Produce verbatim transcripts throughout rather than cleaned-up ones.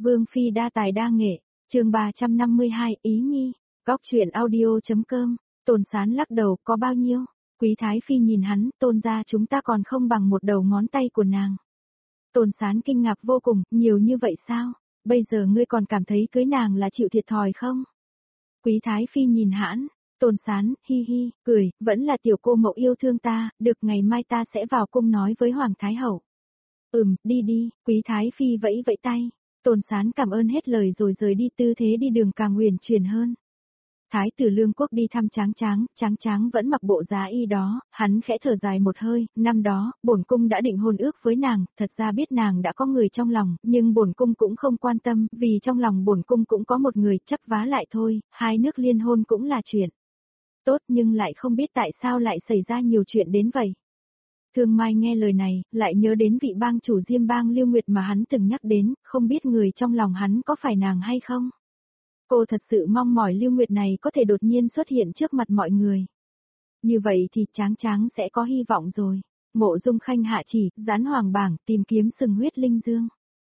Vương Phi đa tài đa nghệ, chương ba trăm năm mươi hai, Ý Nhi, góc truyện audio.com, Tôn Sán lắc đầu, có bao nhiêu? Quý Thái Phi nhìn hắn, Tôn gia chúng ta còn không bằng một đầu ngón tay của nàng. Tôn Sán kinh ngạc vô cùng, nhiều như vậy sao? Bây giờ ngươi còn cảm thấy cưới nàng là chịu thiệt thòi không? Quý Thái Phi nhìn hãn, Tôn Sán, hi hi, cười, vẫn là tiểu cô mậu yêu thương ta, được ngày mai ta sẽ vào cung nói với Hoàng Thái Hậu. Ừm, đi đi, Quý Thái Phi vẫy vẫy tay, Tôn Sán cảm ơn hết lời rồi rời đi, tư thế đi đường càng huyền chuyển hơn. Thái tử Lương Quốc đi thăm Tráng Tráng, Tráng Tráng vẫn mặc bộ giá y đó, hắn khẽ thở dài một hơi, năm đó, bổn cung đã định hôn ước với nàng, thật ra biết nàng đã có người trong lòng, nhưng bổn cung cũng không quan tâm, vì trong lòng bổn cung cũng có một người, chấp vá lại thôi, hai nước liên hôn cũng là chuyện tốt, nhưng lại không biết tại sao lại xảy ra nhiều chuyện đến vậy. Thương Mai nghe lời này, lại nhớ đến vị bang chủ Diêm bang Lưu Nguyệt mà hắn từng nhắc đến, không biết người trong lòng hắn có phải nàng hay không. Cô thật sự mong mỏi Lưu Nguyệt này có thể đột nhiên xuất hiện trước mặt mọi người. Như vậy thì Tráng Tráng sẽ có hy vọng rồi. Mộ Dung Khanh hạ chỉ, dán hoàng bảng, tìm kiếm sừng huyết linh dương.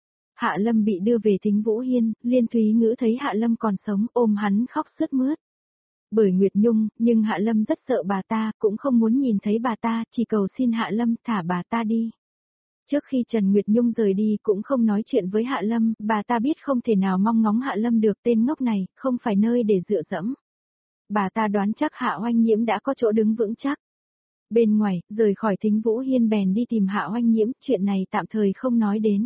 Hạ Lâm bị đưa về Thính Vũ Hiên, Liên Thúy Ngữ thấy Hạ Lâm còn sống, ôm hắn khóc sướt mướt. Bởi Nguyệt Nhung, nhưng Hạ Lâm rất sợ bà ta, cũng không muốn nhìn thấy bà ta, chỉ cầu xin Hạ Lâm thả bà ta đi. Trước khi Trần Nguyệt Nhung rời đi cũng không nói chuyện với Hạ Lâm, bà ta biết không thể nào mong ngóng Hạ Lâm được, tên ngốc này, không phải nơi để dựa dẫm. Bà ta đoán chắc Hạ Oanh Nhiễm đã có chỗ đứng vững chắc. Bên ngoài, rời khỏi Thính Vũ Hiên bèn đi tìm Hạ Oanh Nhiễm, chuyện này tạm thời không nói đến.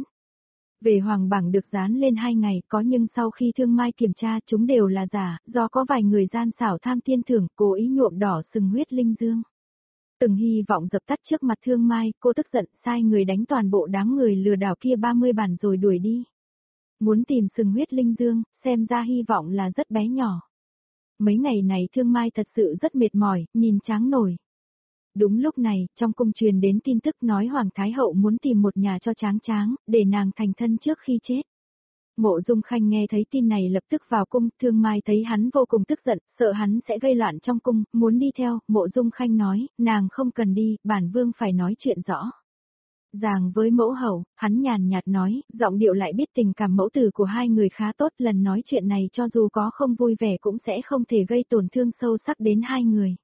Về hoàng bảng được dán lên hai ngày, có nhưng sau khi Thương Mai kiểm tra chúng đều là giả, do có vài người gian xảo tham thiên thưởng, cố ý nhuộm đỏ sừng huyết linh dương. Từng hy vọng dập tắt trước mặt Thương Mai, cô tức giận sai người đánh toàn bộ đám người lừa đảo kia ba mươi bản rồi đuổi đi. Muốn tìm sừng huyết linh dương, xem ra hy vọng là rất bé nhỏ. Mấy ngày này Thương Mai thật sự rất mệt mỏi, nhìn cháng nổi. Đúng lúc này, trong cung truyền đến tin tức nói Hoàng Thái Hậu muốn tìm một nhà cho Tráng Tráng, để nàng thành thân trước khi chết. Mộ Dung Khanh nghe thấy tin này lập tức vào cung, Thương Mai thấy hắn vô cùng tức giận, sợ hắn sẽ gây loạn trong cung, muốn đi theo, Mộ Dung Khanh nói, nàng không cần đi, bản vương phải nói chuyện rõ. Ràng với mẫu hậu, hắn nhàn nhạt nói, giọng điệu lại biết tình cảm mẫu tử của hai người khá tốt, lần nói chuyện này cho dù có không vui vẻ cũng sẽ không thể gây tổn thương sâu sắc đến hai người.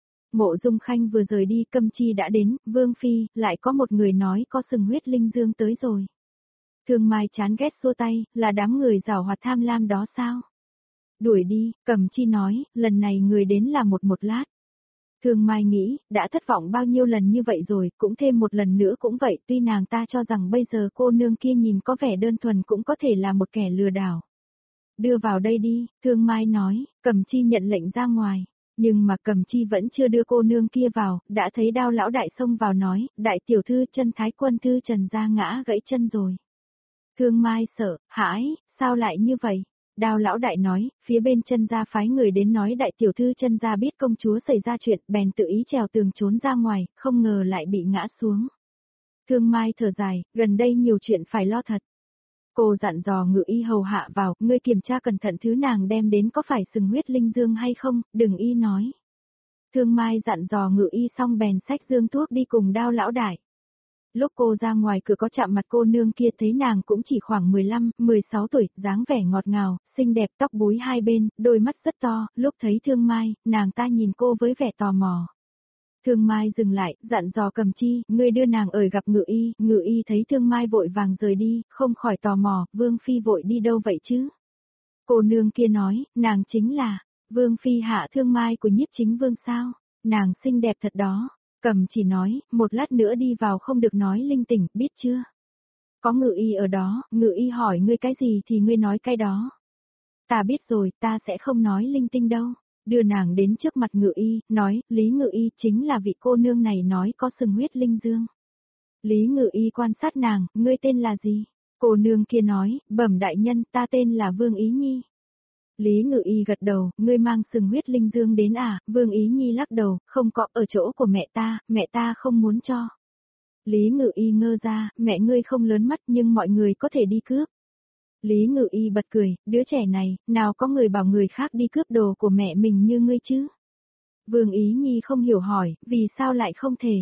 Mộ Dung Khanh vừa rời đi, Câm Chi đã đến, Vương Phi, lại có một người nói có sừng huyết linh dương tới rồi. Thương Mai chán ghét xua tay, là đám người giảo hoạt tham lam đó sao? Đuổi đi, Cẩm Chi nói, lần này người đến là một một lát. Thương Mai nghĩ, đã thất vọng bao nhiêu lần như vậy rồi, cũng thêm một lần nữa cũng vậy, tuy nàng ta cho rằng bây giờ cô nương kia nhìn có vẻ đơn thuần cũng có thể là một kẻ lừa đảo. Đưa vào đây đi, Thương Mai nói, Cẩm Chi nhận lệnh ra ngoài. Nhưng mà Cẩm Chi vẫn chưa đưa cô nương kia vào, đã thấy Đao lão đại xông vào nói, đại tiểu thư chân thái quân thư Trần gia ngã gãy chân rồi. Thương Mai sợ, hãi, sao lại như vậy? Đao lão đại nói, phía bên Chân gia phái người đến nói đại tiểu thư Chân gia biết công chúa xảy ra chuyện, bèn tự ý trèo tường trốn ra ngoài, không ngờ lại bị ngã xuống. Thương Mai thở dài, gần đây nhiều chuyện phải lo thật. Cô dặn dò Ngự Y hầu hạ vào, ngươi kiểm tra cẩn thận thứ nàng đem đến có phải sừng huyết linh dương hay không, đừng y nói. Thương Mai dặn dò Ngự Y xong bèn xách dương thuốc đi cùng Đao lão đại. Lúc cô ra ngoài cửa có chạm mặt cô nương kia, thấy nàng cũng chỉ khoảng mười lăm, mười sáu tuổi, dáng vẻ ngọt ngào, xinh đẹp, tóc búi hai bên, đôi mắt rất to, lúc thấy Thương Mai, nàng ta nhìn cô với vẻ tò mò. Thương Mai dừng lại, dặn dò Cẩm Chi, ngươi đưa nàng ở gặp Ngự Y, Ngự Y thấy Thương Mai vội vàng rời đi, không khỏi tò mò, Vương Phi vội đi đâu vậy chứ? Cô nương kia nói, nàng chính là, Vương Phi hạ Thương Mai của Nhiếp Chính Vương sao? Nàng xinh đẹp thật đó. Cẩm Chỉ nói, một lát nữa đi vào không được nói linh tinh, biết chưa? Có Ngự Y ở đó, Ngự Y hỏi ngươi cái gì thì ngươi nói cái đó. Ta biết rồi, ta sẽ không nói linh tinh đâu. Đưa nàng đến trước mặt Ngự Y, nói, Lý Ngự Y chính là vị cô nương này nói có sừng huyết linh dương. Lý Ngự Y quan sát nàng, ngươi tên là gì? Cô nương kia nói, bẩm đại nhân, ta tên là Vương Ý Nhi. Lý Ngự Y gật đầu, ngươi mang sừng huyết linh dương đến à? Vương Ý Nhi lắc đầu, không có, ở chỗ của mẹ ta, mẹ ta không muốn cho. Lý Ngự Y ngơ ra, mẹ ngươi không lớn mắt nhưng mọi người có thể đi cướp. Lý Ngự Y bật cười, đứa trẻ này, nào có người bảo người khác đi cướp đồ của mẹ mình như ngươi chứ? Vương Ý Nhi không hiểu hỏi, vì sao lại không thể?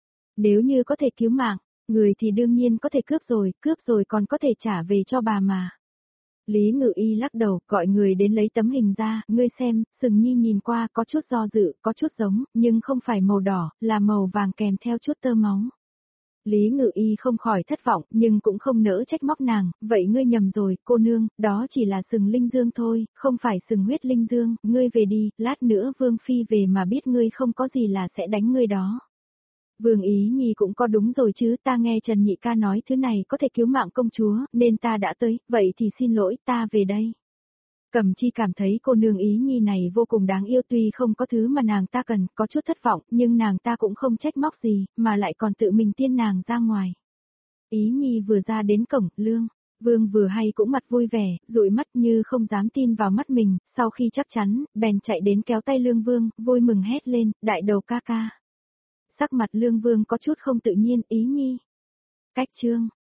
Nếu như có thể cứu mạng, người thì đương nhiên có thể cướp rồi, cướp rồi còn có thể trả về cho bà mà. Lý Ngự Y lắc đầu, gọi người đến lấy tấm hình ra, ngươi xem, Sừng Nhi nhìn qua có chút do dự, có chút giống, nhưng không phải màu đỏ, là màu vàng kèm theo chút tơ máu. Lý Ngự Y không khỏi thất vọng, nhưng cũng không nỡ trách móc nàng, vậy ngươi nhầm rồi, cô nương, đó chỉ là sừng linh dương thôi, không phải sừng huyết linh dương, ngươi về đi, lát nữa Vương Phi về mà biết ngươi không có gì là sẽ đánh ngươi đó. Vương Ý Nhi cũng có đúng rồi chứ, ta nghe Trần Nhị ca nói thứ này có thể cứu mạng công chúa, nên ta đã tới, vậy thì xin lỗi, ta về đây. Cẩm Chi cảm thấy cô nương Ý Nhi này vô cùng đáng yêu, tuy không có thứ mà nàng ta cần, có chút thất vọng, nhưng nàng ta cũng không trách móc gì, mà lại còn tự mình tiên nàng ra ngoài. Ý Nhi vừa ra đến cổng, Lương Vương vừa hay cũng mặt vui vẻ, dụi mắt như không dám tin vào mắt mình, sau khi chắc chắn, bèn chạy đến kéo tay Lương Vương, vui mừng hét lên, đại đầu ca ca. Sắc mặt Lương Vương có chút không tự nhiên, Ý Nhi. Cách chương